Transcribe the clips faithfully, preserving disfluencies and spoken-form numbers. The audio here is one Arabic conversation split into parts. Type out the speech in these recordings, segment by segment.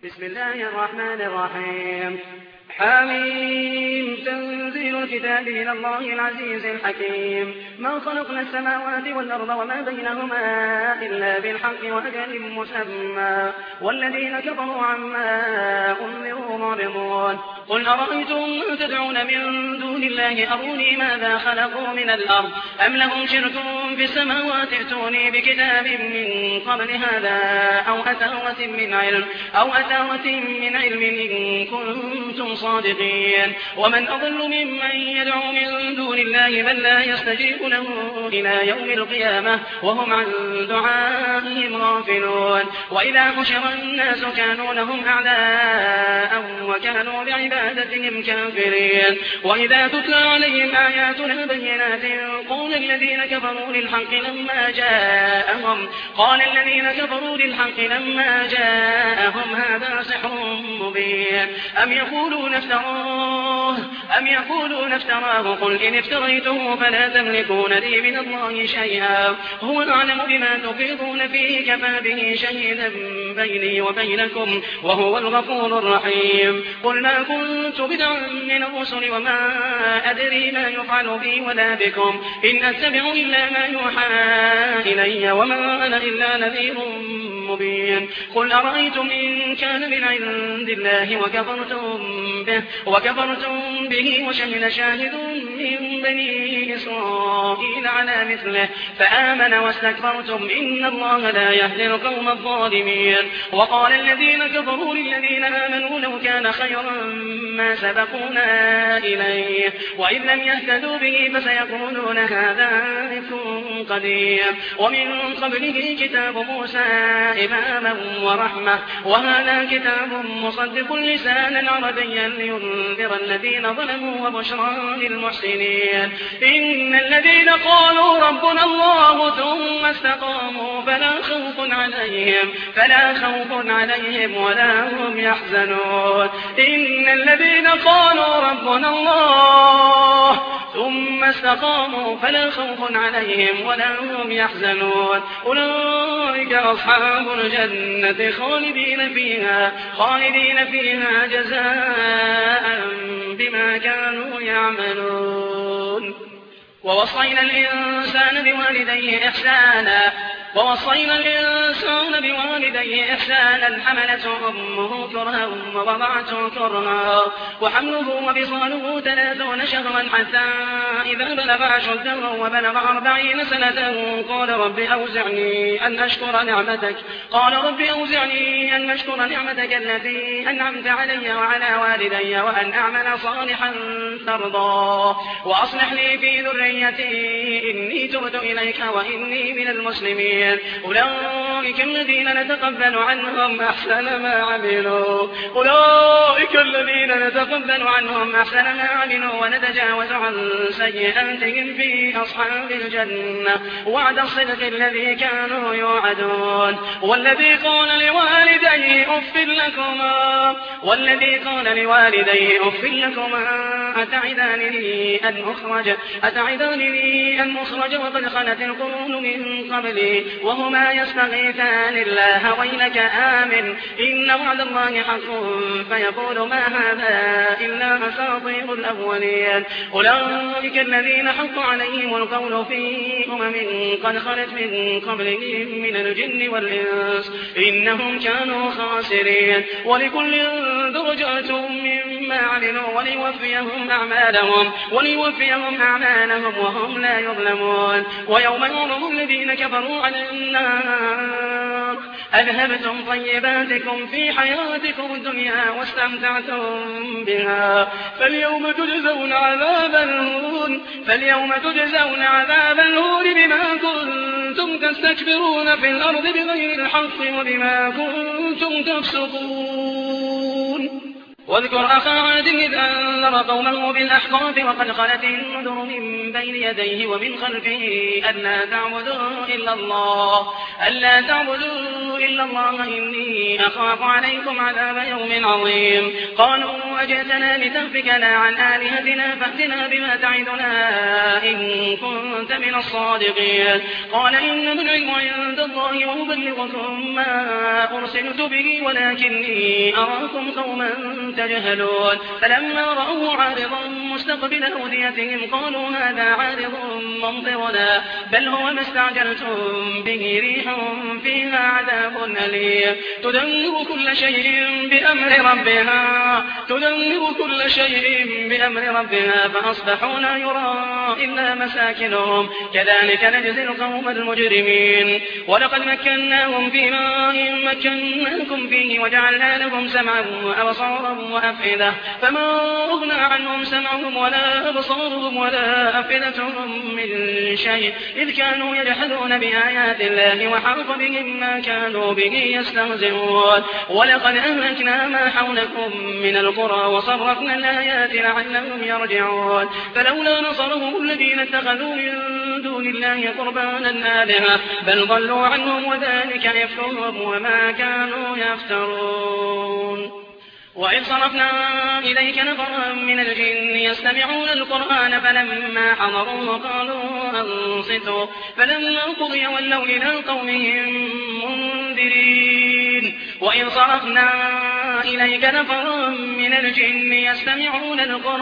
بسم الله الرحمن الرحيم. حميم. تنزيل الكتاب من الله العزيز الحكيم. ما خلقنا السماوات والأرض وما بينهما إلا بالحق وأجل مسمى والذين كفروا عما أنذروا معرضون. قل أرأيتم ما تدعون من دون الله أروني ماذا خلقوا من الأرض أم لهم شرك في السماوات ائتوني بكتاب من قبل هذا أو أثارة من علم أو أثارة من علم إن كنتم صادقين. ومن أضل ممن يدعو من دون الله من لا يستجيب له إلى يوم القيامة وهم عن دعائهم غافلون. وإذا حشر الناس كانوا لهم أعداء وكانوا بعبادتهم كافرين. وإذا تتلى عليهم آياتنا بينات قال الذين كفروا للحق لما جاءهم قال الذين كفروا للحق لما جاءهم هذا سحر مبين أم يقولون افتراه أم يقولون افتراه قل إن افتريته فلا تملكون لي من الله شيئا هو أعلم بما تفيضون فيه كفى به شهيدا بيني وبينكم وهو الغفور الرحيم. قل ما كنت بدعا من الرسل وما أدري ما يفعل بي ولا بكم إن أتبع إلا ما يوحى إلي وما أنا إلا نذير مبين. قل أرأيتم إن كان من عند الله وكفرتم به, وكفرتم به وشهد شاهد من بني إسرائيل على مثله فآمن واستكبرتم إن الله لا يهدي القوم الظالمين. وقال الذين كفروا للذين آمنوا لو كان خيرا ما سبقونا إليه وإذ لم يهتدوا به فسيقولون هذا إفك قديم. ومن قبله كتاب موسى إماما ورحمة وهذا كتاب مصدق لسانا عربيا لينذر الذين ظلموا وبشرى للمحسنين. إن الذين قالوا ربنا الله ثم استقاموا فلا خوف عليهم فلا خوف عليهم ولا هم يحزنون. إن الذين قالوا ربنا الله ثم استقاموا فلا خوف عليهم ولا هم يحزنون. أولئك أصحاب الجنة خالدين فيها خالدين فيها جزاء بما كانوا يعملون. ووصينا الإنسان بوالديه إحسانا ووصينا الإنسان بوالديه إحسانا حملته أمه كرها ووضعته كرها وحمله وفصاله ثلاثون شهرا حتى إذا بلغ أشده وبلغ أربعين سنة قال رب أوزعني أن أشكر نعمتك قال رب أوزعني أن أشكر نعمتك التي أنعمت علي وعلى والدي وأن أعمل صالحا ترضاه وأصلح لي في ذريتي إني تبت إليك وإني من المسلمين. أولئك الذين نتقبل عنهم أحسن ما عملوا أولئك الذين نتقبل عنهم أحسن ما عملوا ونتجاوز عن سيئاتهم في أصحاب الجنة وعد الصدق الذي كانوا يوعدون. والذي قال لوالديه أف لكما والذي قال لوالديه أف لكما أتعدانني أن أخرج أتعدانني أن أخرج وقد خلت القرون من قبلي وهما يستغيثان الله ويلك آمن إن وعد الله حق فيقول ما هذا إلا أساطير الأولين. أولئك الذين حق عليهم القول في أمم قد خلت من قبلهم من الجن والإنس إنهم كانوا خاسرين. ولكل درجات مما عملوا وليوفيهم أعمالهم وليوفيهم أعمالهم وهم لا يظلمون. ويوم يعرض الذين كفروا على النار أذهبتم طيباتكم في حياتكم الدنيا واستمتعتم بها فاليوم تجزون عذاب الهون فاليوم تجزون عذاب الهون بما كنتم تستكبرون في الأرض بغير الحق وبما كنتم تفسقون. واذكر أخا عاد إذ أنذر قومه بالأحقاف وقد خلت النذر من بين يديه ومن خلفه ألا تعبدوا إلا الله ألا تعبدوا تعبدوا إلا الله إني أخاف عليكم عذاب يوم عظيم قالوا أجئتنا لتأفكنا عن آلهتنا فأتنا بما تعدنا إن كنت من الصادقين قال إنما العلم عند الله وأبلغكم ما أرسلت به ولكني أراكم قوما تجهلون فلما رأوه عارضا مستقبل أوديتهم قالوا هذا عارض ممطرنا بل هو ما استعجلتم به ريح فيها عذاب أليم تدمر كل شيء بأمر ربها تدمر كل شيء بأمر ربها فأصبحوا لا يرى إلا مساكنهم كذلك نجزي القوم المجرمين ولقد مكناهم في ماء مكناكم فيه وجعلنا لهم سمعا وأبصارا وأفئدة فما أغنى عنهم سمعهم ولا أبصارهم ولا أفئدتهم من شيء إذ كانوا يجحدون بآيات الله وحاق بهم ما كانوا به يستهزئون ولقد أهلكنا ما حولكم من القرى وصرفنا الآيات لعلهم يرجعون فلولا نصرهم الذين اتخذوا من دون الله قربانا آلهة بل ضلوا عنهم وذلك إفكهم وما كانوا يفترون وإذ صرفنا إليك نفرا من الجن يستمعون القرآن فلما حضروه قالوا أنصتوا فلما قضي ولوا إلى قومهم منذرين وإذ صرفنا إليك نفرا من الجن يستمعون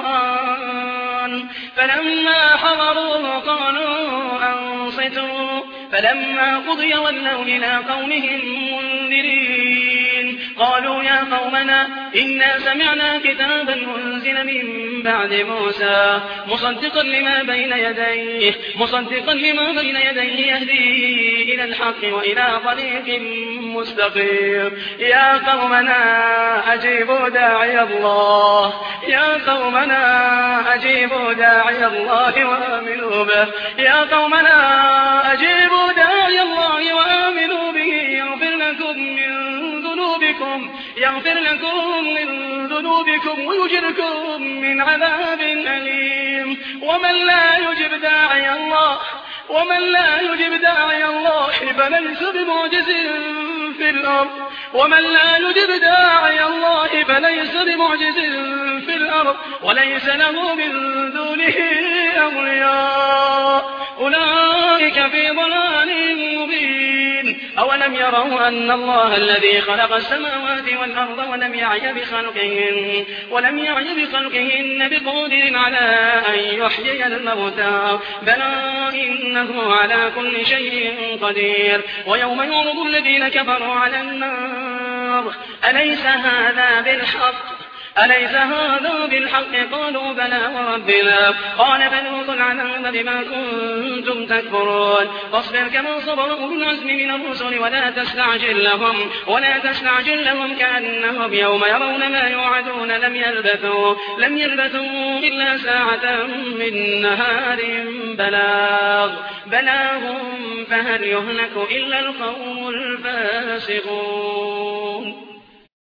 القرآن فلما حضروه قالوا أنصتوا فلما قضي ولوا إلى قومهم منذرين قالوا يا قومنا إنا سمعنا كتابا أنزل من بعد موسى مصدقا لما بين يديه مصدقا لما بين يديه يهدي إلى الحق وإلى طريق مستقيم يا قومنا أجيبوا داعي الله يا قومنا أجيبوا داعي الله وآمنوا به يا قومنا أجيبوا داعي الله وآمنوا به يغفر لكم من ذنوبكم يغفر لكم من ذنوبكم ويجركم من عذاب أليم ومن لا يجب داعي الله ومن لا يجب داعي الله فليس بمعجز في الأرض ومن لا يجب داعي الله فليس بمعجز في الأرض وليس له من دونه أولياء أولئك في ضلال مبين أولم يروا أن الله الذي خلق السماوات والأرض ولم يعي بخلقهن ولم يعي بخلقهن بقادر على أن يحيي الموتى بلى إنه على كل شيء قدير ويوم يعرض الذين كفروا على النار أليس هذا بالحق أليس هذا بالحق قالوا بلى وربنا قال فذوقوا العذاب بما كنتم تكفرون فاصبر كما صبر أولو العزم من الرسل ولا تستعجل لهم ولا تستعجل لهم كأنهم يوم يرون ما يوعدون لم يلبثوا لم يلبثوا إلا ساعة من نهار بلاغ بلاغ فهل يهلك إلا القوم الفاسقون.